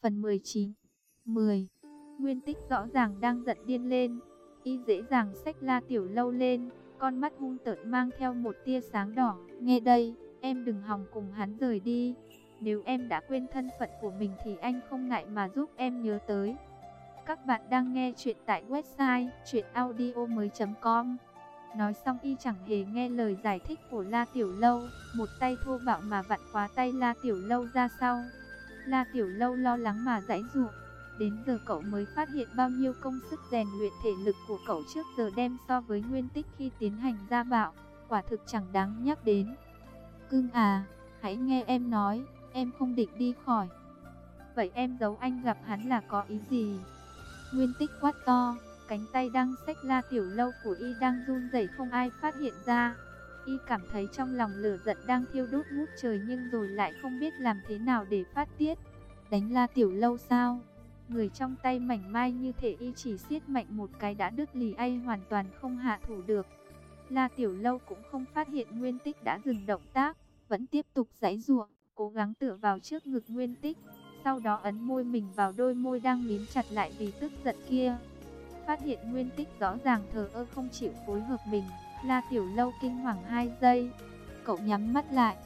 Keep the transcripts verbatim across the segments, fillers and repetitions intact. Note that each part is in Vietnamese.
Phần mười chín. mười. Nguyên Tích rõ ràng đang giận điên lên. Y dễ dàng xách La Tiểu Lâu lên, con mắt hung tợn mang theo một tia sáng đỏ. Nghe đây, em đừng hòng cùng hắn rời đi. Nếu em đã quên thân phận của mình thì anh không ngại mà giúp em nhớ tới. Các bạn đang nghe chuyện tại website truyện audio mới chấm com. Nói xong y chẳng hề nghe lời giải thích của La Tiểu Lâu, một tay thô bạo mà vặn khóa tay La Tiểu Lâu ra sau. La Tiểu Lâu lo lắng mà giãy giụa. Đến giờ cậu mới phát hiện bao nhiêu công sức rèn luyện thể lực của cậu trước giờ đem so với Nguyên Tích khi tiến hành gia bạo, quả thực chẳng đáng nhắc đến. Cưng à, hãy nghe em nói, em không định đi khỏi. Vậy em giấu anh gặp hắn là có ý gì? Nguyên Tích quát to, cánh tay đang xách La Tiểu Lâu của y đang run rẩy không ai phát hiện ra. Y cảm thấy trong lòng lửa giận đang thiêu đốt ngút trời nhưng rồi lại không biết làm thế nào để phát tiết. Đánh La Tiểu Lâu sao? Người trong tay mảnh mai như thể y chỉ siết mạnh một cái đã đứt lìa, ai hoàn toàn không hạ thủ được. La Tiểu Lâu cũng không phát hiện Nguyên Tích đã dừng động tác, vẫn tiếp tục giãy giụa, cố gắng tựa vào trước ngực Nguyên Tích, sau đó ấn môi mình vào đôi môi đang mím chặt lại vì tức giận kia. Phát hiện Nguyên Tích rõ ràng thờ ơ không chịu phối hợp mình, La Tiểu Lâu kinh hoàng hai giây. Cậu nhắm mắt lại,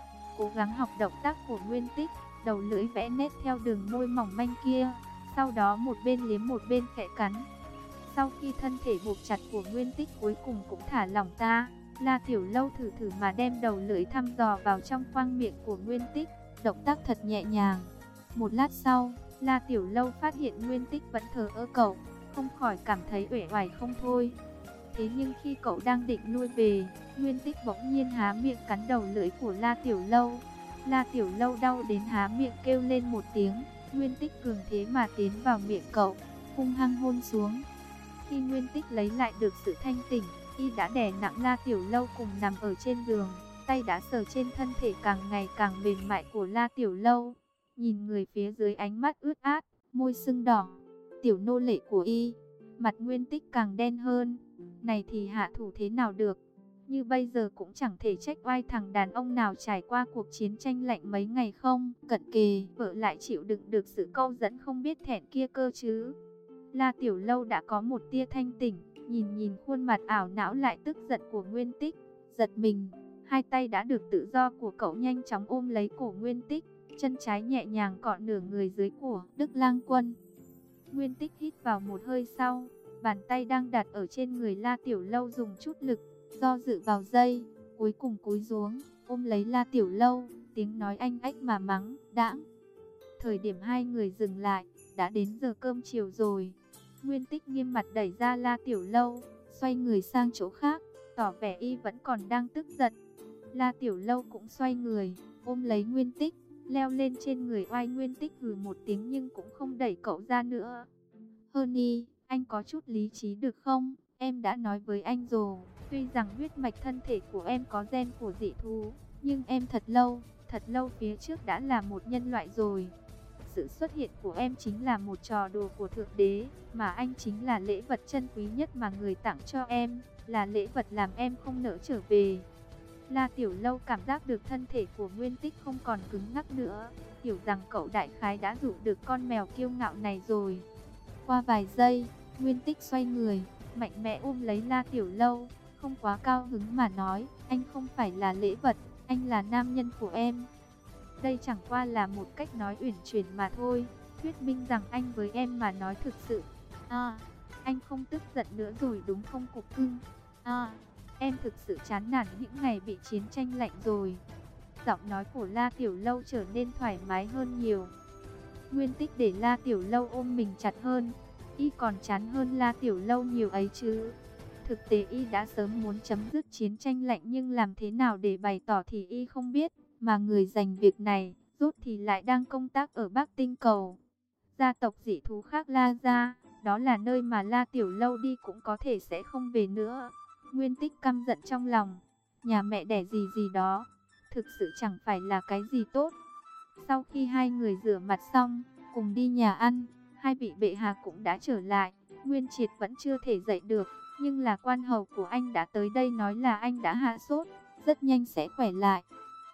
cố gắng học động tác của Nguyên Tích, đầu lưỡi vẽ nét theo đường môi mỏng manh kia, sau đó một bên liếm một bên khẽ cắn. Sau khi thân thể buộc chặt của Nguyên Tích cuối cùng cũng thả lỏng ra, La Tiểu Lâu thử thử mà đem đầu lưỡi thăm dò vào trong khoang miệng của Nguyên Tích, động tác thật nhẹ nhàng. Một lát sau, La Tiểu Lâu phát hiện Nguyên Tích vẫn thờ ơ cậu, không khỏi cảm thấy uể oải không thôi. Thế nhưng khi cậu đang định lui về, Nguyên Tích bỗng nhiên há miệng cắn đầu lưỡi của La Tiểu Lâu. La Tiểu Lâu đau đến há miệng kêu lên một tiếng. Nguyên Tích cường thế mà tiến vào miệng cậu, hung hăng hôn xuống. Khi Nguyên Tích lấy lại được sự thanh tỉnh, y đã đè nặng La Tiểu Lâu cùng nằm ở trên giường, tay đã sờ trên thân thể càng ngày càng mềm mại của La Tiểu Lâu. Nhìn người phía dưới ánh mắt ướt át, môi sưng đỏ. Tiểu nô lệ của y. Mặt Nguyên Tích càng đen hơn. Này thì hạ thủ thế nào được? Như bây giờ cũng chẳng thể trách oai thằng đàn ông nào trải qua cuộc chiến tranh lạnh mấy ngày không cận kề, vợ lại chịu đựng được sự câu dẫn không biết thẹn kia cơ chứ. La Tiểu Lâu đã có một tia thanh tỉnh, nhìn nhìn khuôn mặt ảo não lại tức giận của Nguyên Tích, giật mình. Hai tay đã được tự do của cậu nhanh chóng ôm lấy cổ Nguyên Tích, chân trái nhẹ nhàng cọ nửa người dưới của Đức Lang Quân. Nguyên Tích hít vào một hơi sau, bàn tay đang đặt ở trên người La Tiểu Lâu dùng chút lực, do dự vào giây, cuối cùng cúi xuống, ôm lấy La Tiểu Lâu, tiếng nói anh ách mà mắng, đãng. Thời điểm hai người dừng lại, đã đến giờ cơm chiều rồi. Nguyên Tích nghiêm mặt đẩy ra La Tiểu Lâu, xoay người sang chỗ khác, tỏ vẻ y vẫn còn đang tức giận. La Tiểu Lâu cũng xoay người, ôm lấy Nguyên Tích, leo lên trên người oai. Nguyên Tích hừ một tiếng nhưng cũng không đẩy cậu ra nữa. Honey, anh có chút lý trí được không? Em đã nói với anh rồi, tuy rằng huyết mạch thân thể của em có gen của dị thú, nhưng em thật lâu, thật lâu phía trước đã là một nhân loại rồi. Sự xuất hiện của em chính là một trò đùa của Thượng Đế, mà anh chính là lễ vật chân quý nhất mà người tặng cho em, là lễ vật làm em không nỡ trở về. La Tiểu Lâu cảm giác được thân thể của Nguyên Tích không còn cứng ngắc nữa, hiểu rằng cậu đại khái đã dụ được con mèo kiêu ngạo này rồi. Qua vài giây, Nguyên Tích xoay người, mạnh mẽ ôm lấy La Tiểu Lâu, không quá cao hứng mà nói, anh không phải là lễ vật, anh là nam nhân của em. Đây chẳng qua là một cách nói uyển chuyển mà thôi, thuyết minh rằng anh với em mà nói thực sự. À, anh không tức giận nữa rồi đúng không cục cưng? À, em thực sự chán nản những ngày bị chiến tranh lạnh rồi. Giọng nói của La Tiểu Lâu trở nên thoải mái hơn nhiều. Nguyên Tích để La Tiểu Lâu ôm mình chặt hơn. Y còn chán hơn La Tiểu Lâu nhiều ấy chứ. Thực tế y đã sớm muốn chấm dứt chiến tranh lạnh nhưng làm thế nào để bày tỏ thì y không biết. Mà người giành việc này, rốt thì lại đang công tác ở Bắc Tinh Cầu. Gia tộc dị thú khác La gia, đó là nơi mà La Tiểu Lâu đi cũng có thể sẽ không về nữa. Nguyên Tích căm giận trong lòng. Nhà mẹ đẻ gì gì đó, thực sự chẳng phải là cái gì tốt. Sau khi hai người rửa mặt xong, cùng đi nhà ăn, hai vị bệ hạ cũng đã trở lại. Nguyên Triệt vẫn chưa thể dậy được, nhưng là quan hầu của anh đã tới đây nói là anh đã hạ sốt, rất nhanh sẽ khỏe lại.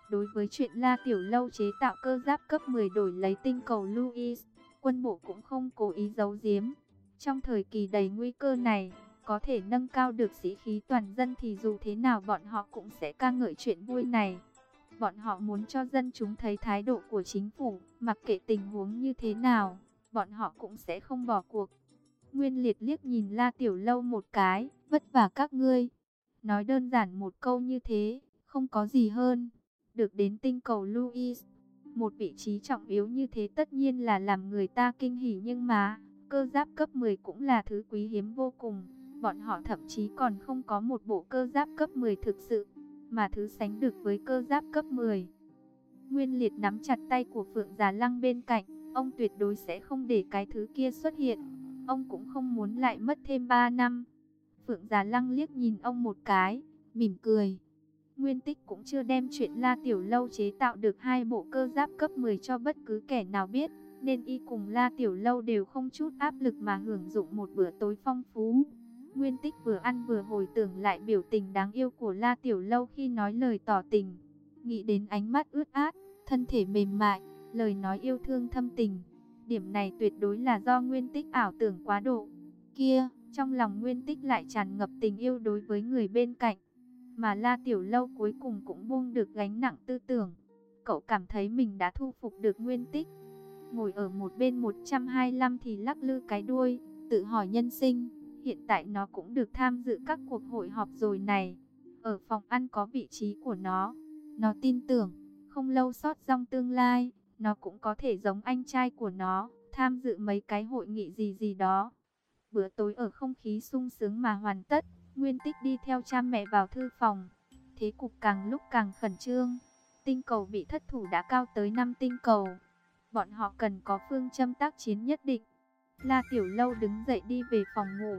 Đối với chuyện La Tiểu Lâu chế tạo cơ giáp cấp mười đổi lấy tinh cầu Louis, quân bộ cũng không cố ý giấu giếm. Trong thời kỳ đầy nguy cơ này, có thể nâng cao được sĩ khí toàn dân thì dù thế nào bọn họ cũng sẽ ca ngợi chuyện vui này. Bọn họ muốn cho dân chúng thấy thái độ của chính phủ, mặc kệ tình huống như thế nào, bọn họ cũng sẽ không bỏ cuộc. Nguyên Liệt liếc nhìn La Tiểu Lâu một cái, vất vả các ngươi. Nói đơn giản một câu như thế, không có gì hơn. Được đến tinh cầu Louis, một vị trí trọng yếu như thế tất nhiên là làm người ta kinh hỉ, nhưng mà cơ giáp cấp mười cũng là thứ quý hiếm vô cùng. Bọn họ thậm chí còn không có một bộ cơ giáp cấp mười thực sự, mà thứ sánh được với cơ giáp cấp mười. Nguyên Liệt nắm chặt tay của Phượng Già Lăng bên cạnh, ông tuyệt đối sẽ không để cái thứ kia xuất hiện. Ông cũng không muốn lại mất thêm ba năm. Phượng Già Lăng liếc nhìn ông một cái, mỉm cười. Nguyên Tích cũng chưa đem chuyện La Tiểu Lâu chế tạo được hai bộ cơ giáp cấp mười cho bất cứ kẻ nào biết, nên y cùng La Tiểu Lâu đều không chút áp lực mà hưởng dụng một bữa tối phong phú. Nguyên Tích vừa ăn vừa hồi tưởng lại biểu tình đáng yêu của La Tiểu Lâu khi nói lời tỏ tình. Nghĩ đến ánh mắt ướt át, thân thể mềm mại, lời nói yêu thương thâm tình. Điểm này tuyệt đối là do Nguyên Tích ảo tưởng quá độ. Kia, trong lòng Nguyên Tích lại tràn ngập tình yêu đối với người bên cạnh. Mà La Tiểu Lâu cuối cùng cũng buông được gánh nặng tư tưởng. Cậu cảm thấy mình đã thu phục được Nguyên Tích. Ngồi ở một bên một trăm hai mươi lăm thì lắc lư cái đuôi, tự hỏi nhân sinh. Hiện tại nó cũng được tham dự các cuộc hội họp rồi này. Ở phòng ăn có vị trí của nó. Nó tin tưởng, không lâu sót trong tương lai, nó cũng có thể giống anh trai của nó, tham dự mấy cái hội nghị gì gì đó. Bữa tối ở không khí sung sướng mà hoàn tất, Nguyên Tích đi theo cha mẹ vào thư phòng. Thế cục càng lúc càng khẩn trương. Tinh cầu bị thất thủ đã cao tới năm tinh cầu. Bọn họ cần có phương châm tác chiến nhất định. La Tiểu Lâu đứng dậy đi về phòng ngủ.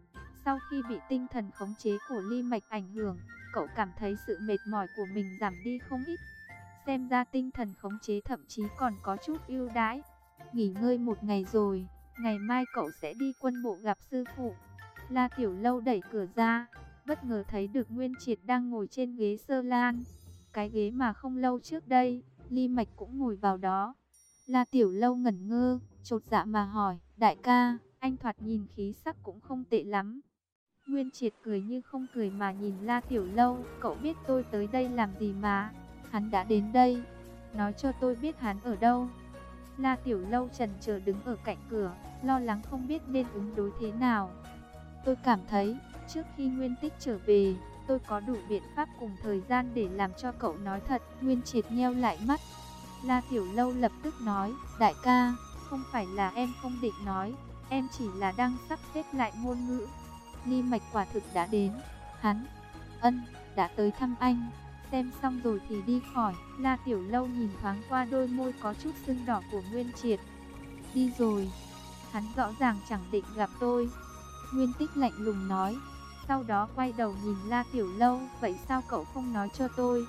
Sau khi bị tinh thần khống chế của Ly Mạch ảnh hưởng, cậu cảm thấy sự mệt mỏi của mình giảm đi không ít. Xem ra tinh thần khống chế thậm chí còn có chút ưu đãi. Nghỉ ngơi một ngày rồi, ngày mai cậu sẽ đi quân bộ gặp sư phụ. La Tiểu Lâu đẩy cửa ra, bất ngờ thấy được Nguyên Triệt đang ngồi trên ghế sơ lan. Cái ghế mà không lâu trước đây, Ly Mạch cũng ngồi vào đó. La Tiểu Lâu ngẩn ngơ, chột dạ mà hỏi, đại ca, anh thoạt nhìn khí sắc cũng không tệ lắm. Nguyên Triệt cười như không cười mà nhìn La Tiểu Lâu, cậu biết tôi tới đây làm gì mà? Hắn đã đến đây, nói cho tôi biết hắn ở đâu. La Tiểu Lâu chần chờ đứng ở cạnh cửa, lo lắng không biết nên ứng đối thế nào. Tôi cảm thấy, trước khi Nguyên Tích trở về, tôi có đủ biện pháp cùng thời gian để làm cho cậu nói thật. Nguyên Triệt nheo lại mắt. La Tiểu Lâu lập tức nói, đại ca, không phải là em không định nói, em chỉ là đang sắp xếp lại ngôn ngữ. Ly Mạch quả thực đã đến. Hắn, ân, đã tới thăm anh. Xem xong rồi thì đi khỏi. La Tiểu Lâu nhìn thoáng qua đôi môi có chút sưng đỏ của Nguyên Triệt. Đi rồi. Hắn rõ ràng chẳng định gặp tôi. Nguyên Tích lạnh lùng nói. Sau đó quay đầu nhìn La Tiểu Lâu. Vậy sao cậu không nói cho tôi?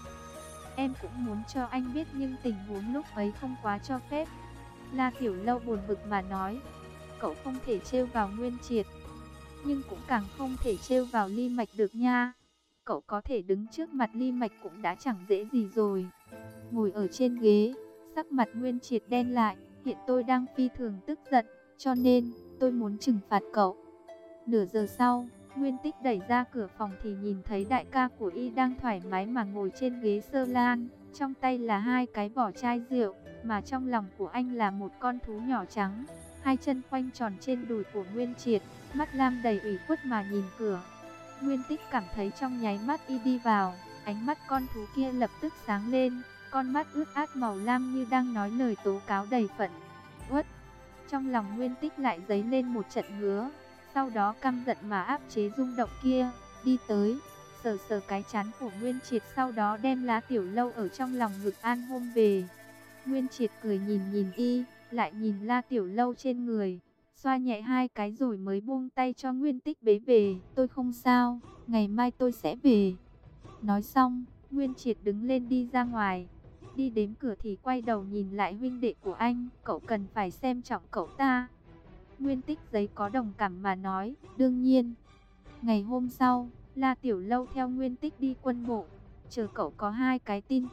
Em cũng muốn cho anh biết nhưng tình huống lúc ấy không quá cho phép. La Tiểu Lâu buồn bực mà nói. Cậu không thể trêu vào Nguyên Triệt, nhưng cũng càng không thể trêu vào Ly Mạch được nha. Cậu có thể đứng trước mặt Ly Mạch cũng đã chẳng dễ gì rồi. Ngồi ở trên ghế, sắc mặt Nguyên Triệt đen lại. Hiện tôi đang phi thường tức giận, cho nên tôi muốn trừng phạt cậu. Nửa giờ sau, Nguyên Tích đẩy ra cửa phòng thì nhìn thấy đại ca của y đang thoải mái mà ngồi trên ghế sơ lan. Trong tay là hai cái vỏ chai rượu, mà trong lòng của anh là một con thú nhỏ trắng. Hai chân khoanh tròn trên đùi của Nguyên Triệt, mắt lam đầy ủy khuất mà nhìn cửa. Nguyên Tích cảm thấy trong nháy mắt y đi vào, ánh mắt con thú kia lập tức sáng lên, con mắt ướt át màu lam như đang nói lời tố cáo đầy phẫn uất. Trong lòng Nguyên Tích lại dấy lên một trận ngứa, sau đó căm giận mà áp chế rung động kia, đi tới, sờ sờ cái trán của Nguyên Triệt, sau đó đem La Tiểu Lâu ở trong lòng ngực an ôm về. Nguyên Triệt cười nhìn nhìn y, lại nhìn La Tiểu Lâu trên người, xoa nhẹ hai cái rồi mới buông tay cho Nguyên Tích bế về. Tôi không sao, ngày mai tôi sẽ về. Nói xong, Nguyên Triệt đứng lên đi ra ngoài. Đi đến cửa thì quay đầu nhìn lại huynh đệ của anh, cậu cần phải xem trọng cậu ta. Nguyên Tích giấy có đồng cảm mà nói, đương nhiên. Ngày hôm sau, La Tiểu Lâu theo Nguyên Tích đi quân bộ, chờ cậu có hai cái tin tốt.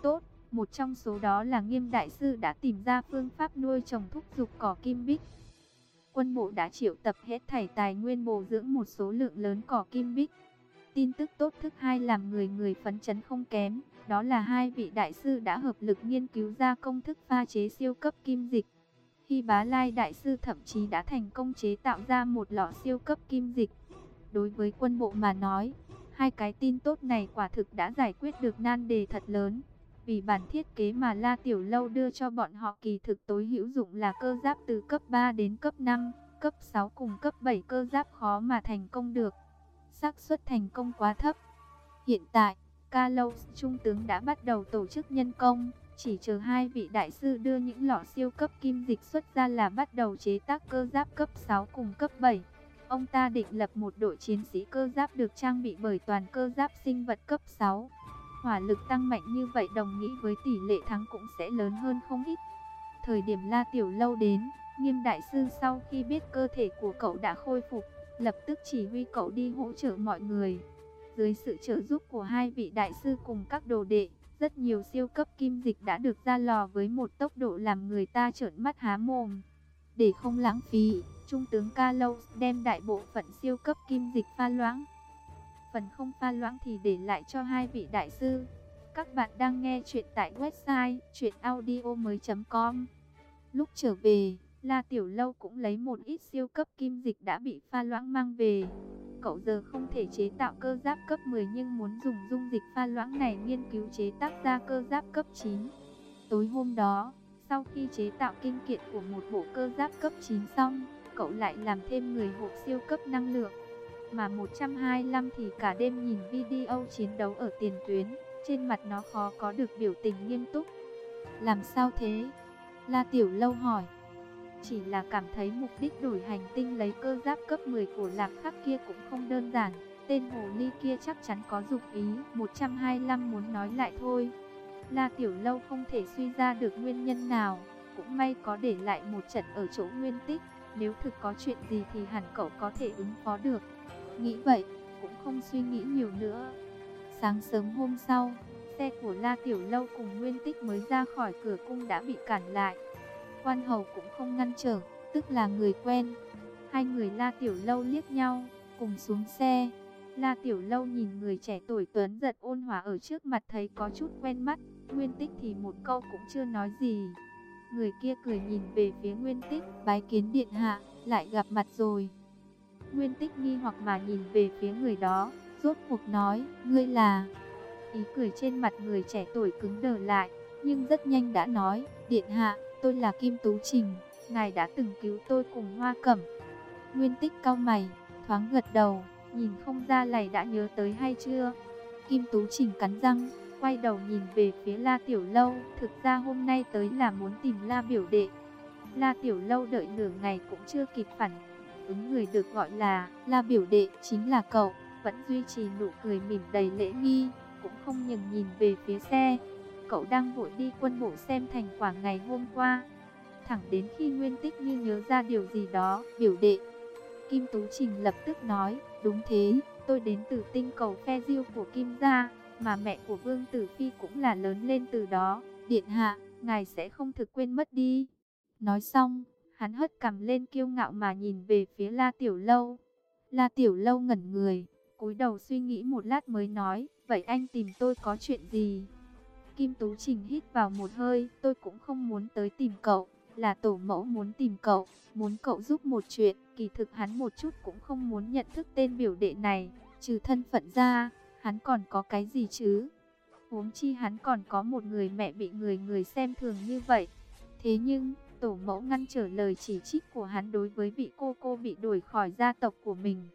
Một trong số đó là Nghiêm đại sư đã tìm ra phương pháp nuôi trồng thúc dục cỏ kim bích. Quân bộ đã triệu tập hết thảy tài nguyên bồi dưỡng một số lượng lớn cỏ kim bích. Tin tức tốt thứ hai làm người người phấn chấn không kém, đó là hai vị đại sư đã hợp lực nghiên cứu ra công thức pha chế siêu cấp kim dịch. Hy Bá Lai đại sư thậm chí đã thành công chế tạo ra một lọ siêu cấp kim dịch. Đối với quân bộ mà nói, hai cái tin tốt này quả thực đã giải quyết được nan đề thật lớn. Vì bản thiết kế mà La Tiểu Lâu đưa cho bọn họ kỳ thực tối hữu dụng là cơ giáp từ cấp ba đến cấp năm, cấp sáu cùng cấp bảy cơ giáp khó mà thành công được. Xác suất thành công quá thấp. Hiện tại, Ca Lâu Trung tướng đã bắt đầu tổ chức nhân công, chỉ chờ hai vị đại sư đưa những lọ siêu cấp kim dịch xuất ra là bắt đầu chế tác cơ giáp cấp sáu cùng cấp bảy. Ông ta định lập một đội chiến sĩ cơ giáp được trang bị bởi toàn cơ giáp sinh vật cấp sáu. Hỏa lực tăng mạnh như vậy đồng nghĩa với tỷ lệ thắng cũng sẽ lớn hơn không ít. Thời điểm La Tiểu Lâu đến, Nghiêm đại sư sau khi biết cơ thể của cậu đã khôi phục, lập tức chỉ huy cậu đi hỗ trợ mọi người. Dưới sự trợ giúp của hai vị đại sư cùng các đồ đệ, rất nhiều siêu cấp kim dịch đã được ra lò với một tốc độ làm người ta trợn mắt há mồm. Để không lãng phí, Trung tướng Ca Lâu đem đại bộ phận siêu cấp kim dịch pha loãng. Phần không pha loãng thì để lại cho hai vị đại sư. Các bạn đang nghe chuyện tại website truyện audio mới chấm com. Lúc trở về, La Tiểu Lâu cũng lấy một ít siêu cấp kim dịch đã bị pha loãng mang về. Cậu giờ không thể chế tạo cơ giáp cấp mười nhưng muốn dùng dung dịch pha loãng này nghiên cứu chế tác ra cơ giáp cấp chín. Tối hôm đó, sau khi chế tạo kinh kiện của một bộ cơ giáp cấp chín xong, cậu lại làm thêm mười hộp siêu cấp năng lượng. Mà một trăm hai mươi lăm thì cả đêm nhìn video chiến đấu ở tiền tuyến, trên mặt nó khó có được biểu tình nghiêm túc. Làm sao thế? La Tiểu Lâu hỏi. Chỉ là cảm thấy mục đích đổi hành tinh lấy cơ giáp cấp mười của Lạc Khắc kia cũng không đơn giản. Tên hồ ly kia chắc chắn có dục ý. Một trăm hai mươi lăm muốn nói lại thôi. La Tiểu Lâu không thể suy ra được nguyên nhân nào. Cũng may có để lại một trận ở chỗ Nguyên Tích. Nếu thực có chuyện gì thì hẳn cậu có thể ứng phó được. Nghĩ vậy, cũng không suy nghĩ nhiều nữa. Sáng sớm hôm sau, xe của La Tiểu Lâu cùng Nguyên Tích mới ra khỏi cửa cung đã bị cản lại. Quan hầu cũng không ngăn trở, tức là người quen. Hai người La Tiểu Lâu liếc nhau, cùng xuống xe. La Tiểu Lâu nhìn người trẻ tuổi tuấn giật ôn hòa ở trước mặt thấy có chút quen mắt. Nguyên Tích thì một câu cũng chưa nói gì. Người kia cười nhìn về phía Nguyên Tích, bái kiến điện hạ, lại gặp mặt rồi. Nguyên Tích nghi hoặc mà nhìn về phía người đó, rốt cuộc nói, ngươi là... Ý cười trên mặt người trẻ tuổi cứng đờ lại, nhưng rất nhanh đã nói, điện hạ, tôi là Kim Tú Trình, ngài đã từng cứu tôi cùng Hoa Cẩm. Nguyên Tích cau mày, thoáng gật đầu, nhìn không ra lầy đã nhớ tới hay chưa. Kim Tú Trình cắn răng, quay đầu nhìn về phía La Tiểu Lâu, thực ra hôm nay tới là muốn tìm La biểu đệ. La Tiểu Lâu đợi nửa ngày cũng chưa kịp phản ứng người được gọi là La biểu đệ chính là cậu, vẫn duy trì nụ cười mỉm đầy lễ nghi, cũng không ngừng nhìn về phía xe. Cậu đang vội đi quân bộ xem thành quả ngày hôm qua. Thẳng đến khi Nguyên Tích như nhớ ra điều gì đó, biểu đệ. Kim Tú Trình lập tức nói, đúng thế, tôi đến từ tinh cầu phe diêu của Kim gia, mà mẹ của Vương Tử Phi cũng là lớn lên từ đó. Điện hạ, ngài sẽ không thực quên mất đi. Nói xong, hắn hất cằm lên kiêu ngạo mà nhìn về phía La Tiểu Lâu. La Tiểu Lâu ngẩn người, cúi đầu suy nghĩ một lát mới nói, vậy anh tìm tôi có chuyện gì? Kim Tú Trình hít vào một hơi, tôi cũng không muốn tới tìm cậu, là tổ mẫu muốn tìm cậu, muốn cậu giúp một chuyện. Kỳ thực hắn một chút cũng không muốn nhận thức tên biểu đệ này, trừ thân phận ra, hắn còn có cái gì chứ? Huống chi hắn còn có một người mẹ bị người người xem thường như vậy. Thế nhưng, tổ mẫu ngăn trở lời chỉ trích của hắn đối với vị cô cô bị đuổi khỏi gia tộc của mình.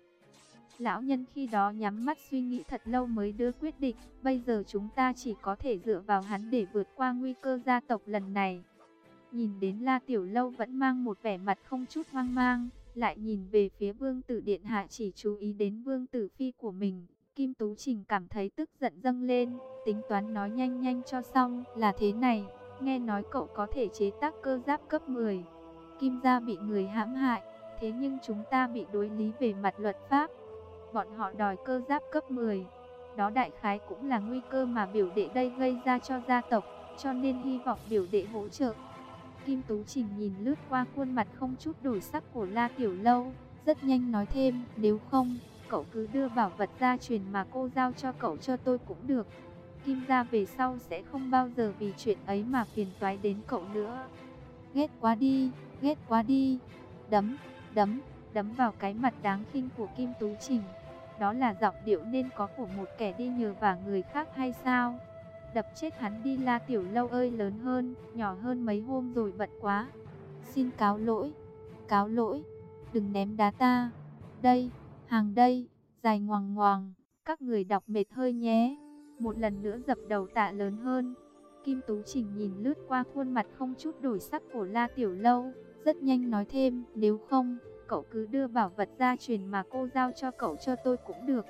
Lão nhân khi đó nhắm mắt suy nghĩ thật lâu mới đưa quyết định, bây giờ chúng ta chỉ có thể dựa vào hắn để vượt qua nguy cơ gia tộc lần này. Nhìn đến La Tiểu Lâu vẫn mang một vẻ mặt không chút hoang mang, lại nhìn về phía Vương Tử Điện Hạ chỉ chú ý đến Vương Tử Phi của mình. Kim Tú Trình cảm thấy tức giận dâng lên, tính toán nói nhanh nhanh cho xong. Là thế này, nghe nói cậu có thể chế tác cơ giáp cấp mười. Kim gia bị người hãm hại, thế nhưng chúng ta bị đối lý về mặt luật pháp. Bọn họ đòi cơ giáp cấp mười. Đó đại khái cũng là nguy cơ mà biểu đệ đây gây ra cho gia tộc. cho nên hy vọng biểu đệ hỗ trợ. Kim Tú Trình nhìn lướt qua khuôn mặt không chút đổi sắc của La Tiểu Lâu, rất nhanh nói thêm, nếu không, cậu cứ đưa bảo vật gia truyền mà cô giao cho cậu cho tôi cũng được. Kim gia về sau sẽ không bao giờ vì chuyện ấy mà phiền toái đến cậu nữa. Ghét quá đi, ghét quá đi. Đấm, đấm, đấm vào cái mặt đáng khinh của Kim Tú Trình. Đó là giọng điệu nên có của một kẻ đi nhờ vả người khác hay sao? Đập chết hắn đi. La Tiểu Lâu ơi, lớn hơn, nhỏ hơn mấy hôm rồi, bận quá. Xin cáo lỗi, cáo lỗi, đừng ném đá ta. Đây, hàng đây, dài ngoằng ngoằng, các người đọc mệt hơi nhé. Một lần nữa dập đầu tạ lớn hơn. Kim Tú Trình nhìn lướt qua khuôn mặt không chút đổi sắc của La Tiểu Lâu, rất nhanh nói thêm, nếu không, cậu cứ đưa bảo vật gia truyền mà cô giao cho cậu cho tôi cũng được.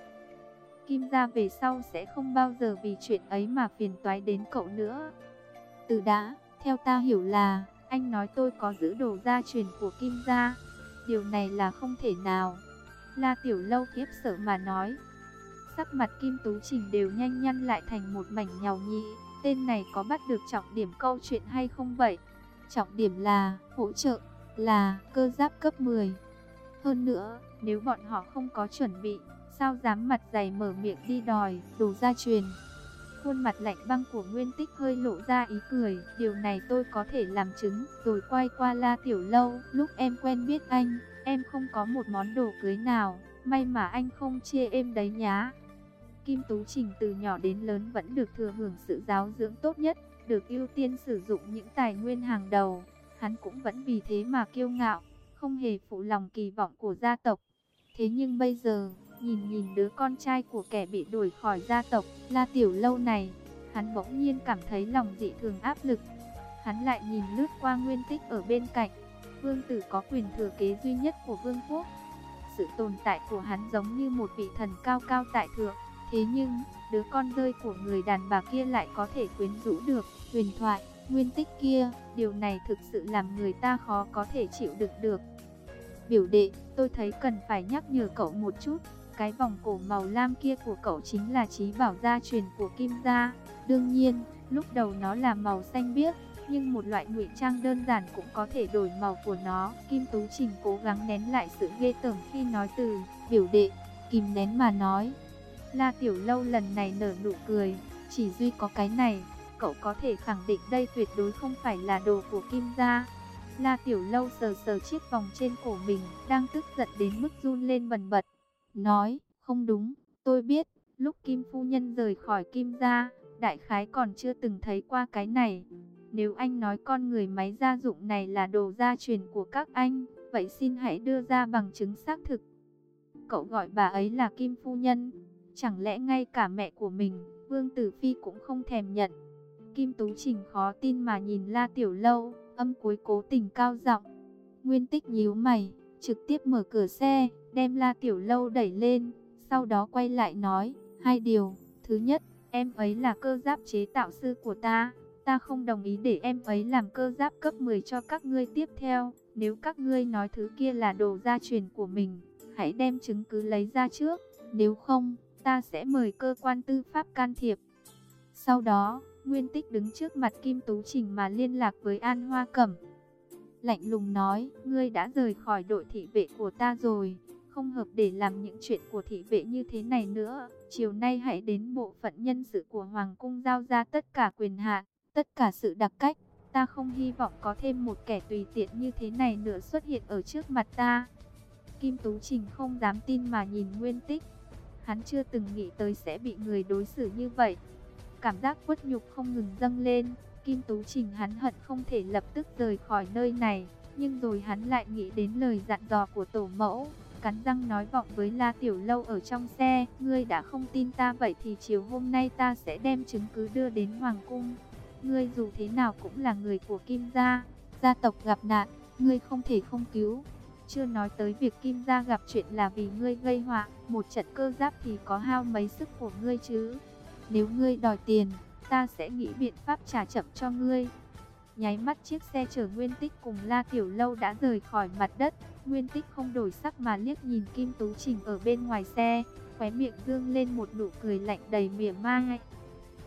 Kim gia về sau sẽ không bao giờ vì chuyện ấy mà phiền toái đến cậu nữa. Từ đã, theo ta hiểu là, anh nói tôi có giữ đồ gia truyền của Kim gia. Điều này là không thể nào. La Tiểu Lâu khiếp sợ mà nói. Sắc mặt Kim Tú Trình đều nhanh nhăn lại thành một mảnh nhàu nhị. Tên này có bắt được trọng điểm câu chuyện hay không vậy? Trọng điểm là, hỗ trợ, là, cơ giáp cấp mười. Hơn nữa, nếu bọn họ không có chuẩn bị, sao dám mặt dày mở miệng đi đòi, đồ gia truyền. Khuôn mặt lạnh băng của Nguyên Tích hơi lộ ra ý cười, điều này tôi có thể làm chứng. Rồi quay qua La Tiểu Lâu, lúc em quen biết anh, em không có một món đồ cưới nào, may mà anh không chê em đấy nhá. Kim Tú Trình từ nhỏ đến lớn vẫn được thừa hưởng sự giáo dưỡng tốt nhất, được ưu tiên sử dụng những tài nguyên hàng đầu. Hắn cũng vẫn vì thế mà kiêu ngạo, không hề phụ lòng kỳ vọng của gia tộc. Thế nhưng bây giờ, nhìn nhìn đứa con trai của kẻ bị đuổi khỏi gia tộc, La Tiểu Lâu này, hắn bỗng nhiên cảm thấy lòng dị thường áp lực. Hắn lại nhìn lướt qua Nguyên Tích ở bên cạnh. Vương tử có quyền thừa kế duy nhất của vương quốc. Sự tồn tại của hắn giống như một vị thần cao cao tại thượng. Thế nhưng, đứa con rơi của người đàn bà kia lại có thể quyến rũ được huyền thoại Nguyên Tích kia. Điều này thực sự làm người ta khó có thể chịu đựng được. Biểu đệ, tôi thấy cần phải nhắc nhở cậu một chút. Cái vòng cổ màu lam kia của cậu chính là trí bảo gia truyền của Kim gia. Đương nhiên, lúc đầu nó là màu xanh biếc, nhưng một loại ngụy trang đơn giản cũng có thể đổi màu của nó. Kim Tú Trình cố gắng nén lại sự ghê tởm khi nói từ biểu đệ, kìm nén mà nói. La Tiểu Lâu lần này nở nụ cười, chỉ duy có cái này, cậu có thể khẳng định đây tuyệt đối không phải là đồ của Kim gia. La Tiểu Lâu sờ sờ chiếc vòng trên cổ mình, đang tức giận đến mức run lên bần bật. Nói, không đúng, tôi biết, lúc Kim phu nhân rời khỏi Kim gia, đại khái còn chưa từng thấy qua cái này. Nếu anh nói con người máy gia dụng này là đồ gia truyền của các anh, vậy xin hãy đưa ra bằng chứng xác thực. Cậu gọi bà ấy là Kim phu nhân, chẳng lẽ ngay cả mẹ của mình, Vương Tử Phi cũng không thèm nhận? Kim Tú Trình khó tin mà nhìn La Tiểu Lâu, âm cuối cố tình cao giọng. Nguyên Tích nhíu mày, trực tiếp mở cửa xe, đem La Tiểu Lâu đẩy lên, sau đó quay lại nói, hai điều. Thứ nhất, em ấy là cơ giáp chế tạo sư của ta, ta không đồng ý để em ấy làm cơ giáp cấp mười cho các ngươi. Tiếp theo, nếu các ngươi nói thứ kia là đồ gia truyền của mình, hãy đem chứng cứ lấy ra trước, nếu không, ta sẽ mời cơ quan tư pháp can thiệp. Sau đó, Nguyên Tích đứng trước mặt Kim Tú Trình mà liên lạc với An Hoa Cẩm. Lạnh lùng nói, ngươi đã rời khỏi đội thị vệ của ta rồi, không hợp để làm những chuyện của thị vệ như thế này nữa. Chiều nay hãy đến bộ phận nhân sự của Hoàng cung giao ra tất cả quyền hạn, tất cả sự đặc cách. Ta không hy vọng có thêm một kẻ tùy tiện như thế này nữa xuất hiện ở trước mặt ta. Kim Tú Trình không dám tin mà nhìn Nguyên Tích. Hắn chưa từng nghĩ tới sẽ bị người đối xử như vậy. Cảm giác uất nhục không ngừng dâng lên. Kim Tú Trình hắn hận không thể lập tức rời khỏi nơi này. Nhưng rồi hắn lại nghĩ đến lời dặn dò của tổ mẫu, cắn răng nói vọng với La Tiểu Lâu ở trong xe. Ngươi đã không tin ta vậy thì chiều hôm nay ta sẽ đem chứng cứ đưa đến Hoàng cung. Ngươi dù thế nào cũng là người của Kim gia. Gia tộc gặp nạn, ngươi không thể không cứu. Chưa nói tới việc Kim gia gặp chuyện là vì ngươi gây họa. Một trận cơ giáp thì có hao mấy sức của ngươi chứ. Nếu ngươi đòi tiền, ta sẽ nghĩ biện pháp trả chậm cho ngươi. Nháy mắt chiếc xe chở Nguyên Tích cùng La Tiểu Lâu đã rời khỏi mặt đất. Nguyên Tích không đổi sắc mà liếc nhìn Kim Tú Trình ở bên ngoài xe, khóe miệng dương lên một nụ cười lạnh đầy mỉa mai.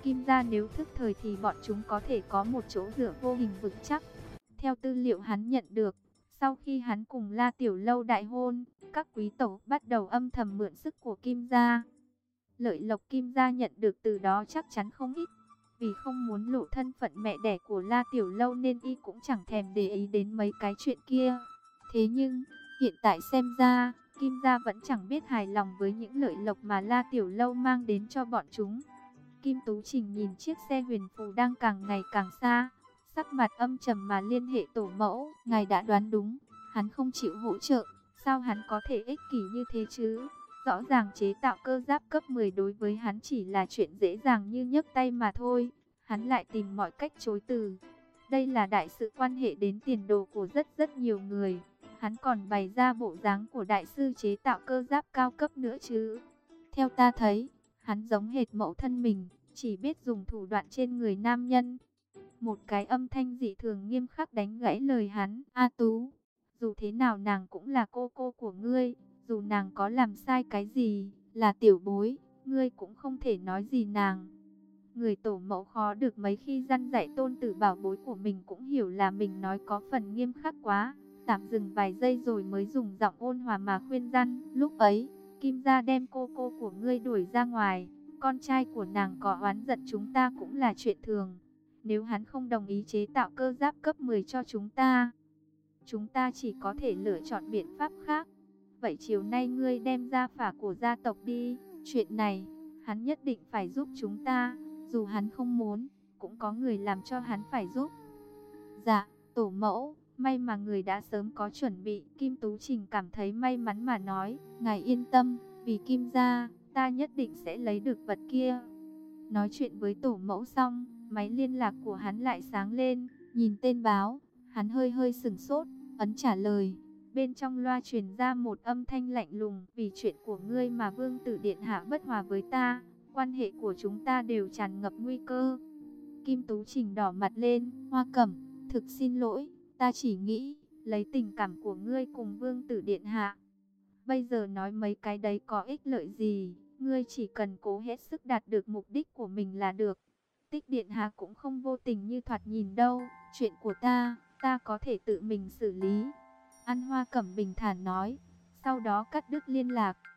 Kim gia nếu thức thời thì bọn chúng có thể có một chỗ dựa vô hình vững chắc. Theo tư liệu hắn nhận được, sau khi hắn cùng La Tiểu Lâu đại hôn, các quý tộc bắt đầu âm thầm mượn sức của Kim gia. Lợi lộc Kim gia nhận được từ đó chắc chắn không ít. Vì không muốn lộ thân phận mẹ đẻ của La Tiểu Lâu nên y cũng chẳng thèm để ý đến mấy cái chuyện kia. Thế nhưng, hiện tại xem ra, Kim gia vẫn chẳng biết hài lòng với những lợi lộc mà La Tiểu Lâu mang đến cho bọn chúng. Kim Tú Trình nhìn chiếc xe huyền phù đang càng ngày càng xa, sắc mặt âm trầm mà liên hệ tổ mẫu. Ngài đã đoán đúng, hắn không chịu hỗ trợ, sao hắn có thể ích kỷ như thế chứ? Rõ ràng chế tạo cơ giáp cấp mười đối với hắn chỉ là chuyện dễ dàng như nhấc tay mà thôi, hắn lại tìm mọi cách chối từ. Đây là đại sự quan hệ đến tiền đồ của rất rất nhiều người, hắn còn bày ra bộ dáng của đại sư chế tạo cơ giáp cao cấp nữa chứ. Theo ta thấy, hắn giống hệt mẫu thân mình, chỉ biết dùng thủ đoạn trên người nam nhân. Một cái âm thanh dị thường nghiêm khắc đánh gãy lời hắn. A Tú, dù thế nào nàng cũng là cô cô của ngươi, dù nàng có làm sai cái gì, là tiểu bối, ngươi cũng không thể nói gì nàng. Người tổ mẫu khó được mấy khi dăn dạy tôn tử bảo bối của mình cũng hiểu là mình nói có phần nghiêm khắc quá. Tạm dừng vài giây rồi mới dùng giọng ôn hòa mà khuyên răn. Lúc ấy, Kim gia đem cô cô của ngươi đuổi ra ngoài, con trai của nàng có oán giận chúng ta cũng là chuyện thường. Nếu hắn không đồng ý chế tạo cơ giáp cấp mười cho chúng ta, chúng ta chỉ có thể lựa chọn biện pháp khác. Vậy chiều nay ngươi đem gia phả của gia tộc đi, chuyện này, hắn nhất định phải giúp chúng ta, dù hắn không muốn, cũng có người làm cho hắn phải giúp. Dạ, tổ mẫu, may mà người đã sớm có chuẩn bị. Kim Tú Trình cảm thấy may mắn mà nói, ngài yên tâm, vì Kim gia, ta nhất định sẽ lấy được vật kia. Nói chuyện với tổ mẫu xong, máy liên lạc của hắn lại sáng lên, nhìn tên báo, hắn hơi hơi sửng sốt, ấn trả lời. Bên trong loa truyền ra một âm thanh lạnh lùng, vì chuyện của ngươi mà Vương tử điện hạ bất hòa với ta, quan hệ của chúng ta đều tràn ngập nguy cơ. Kim Tú Trình đỏ mặt lên, Hoa Cẩm, thực xin lỗi, ta chỉ nghĩ, lấy tình cảm của ngươi cùng Vương tử điện hạ. Bây giờ nói mấy cái đấy có ích lợi gì, ngươi chỉ cần cố hết sức đạt được mục đích của mình là được. Tích điện hạ cũng không vô tình như thoạt nhìn đâu, chuyện của ta, ta có thể tự mình xử lý. An Hoa Cẩm bình thản nói, sau đó cắt đứt liên lạc.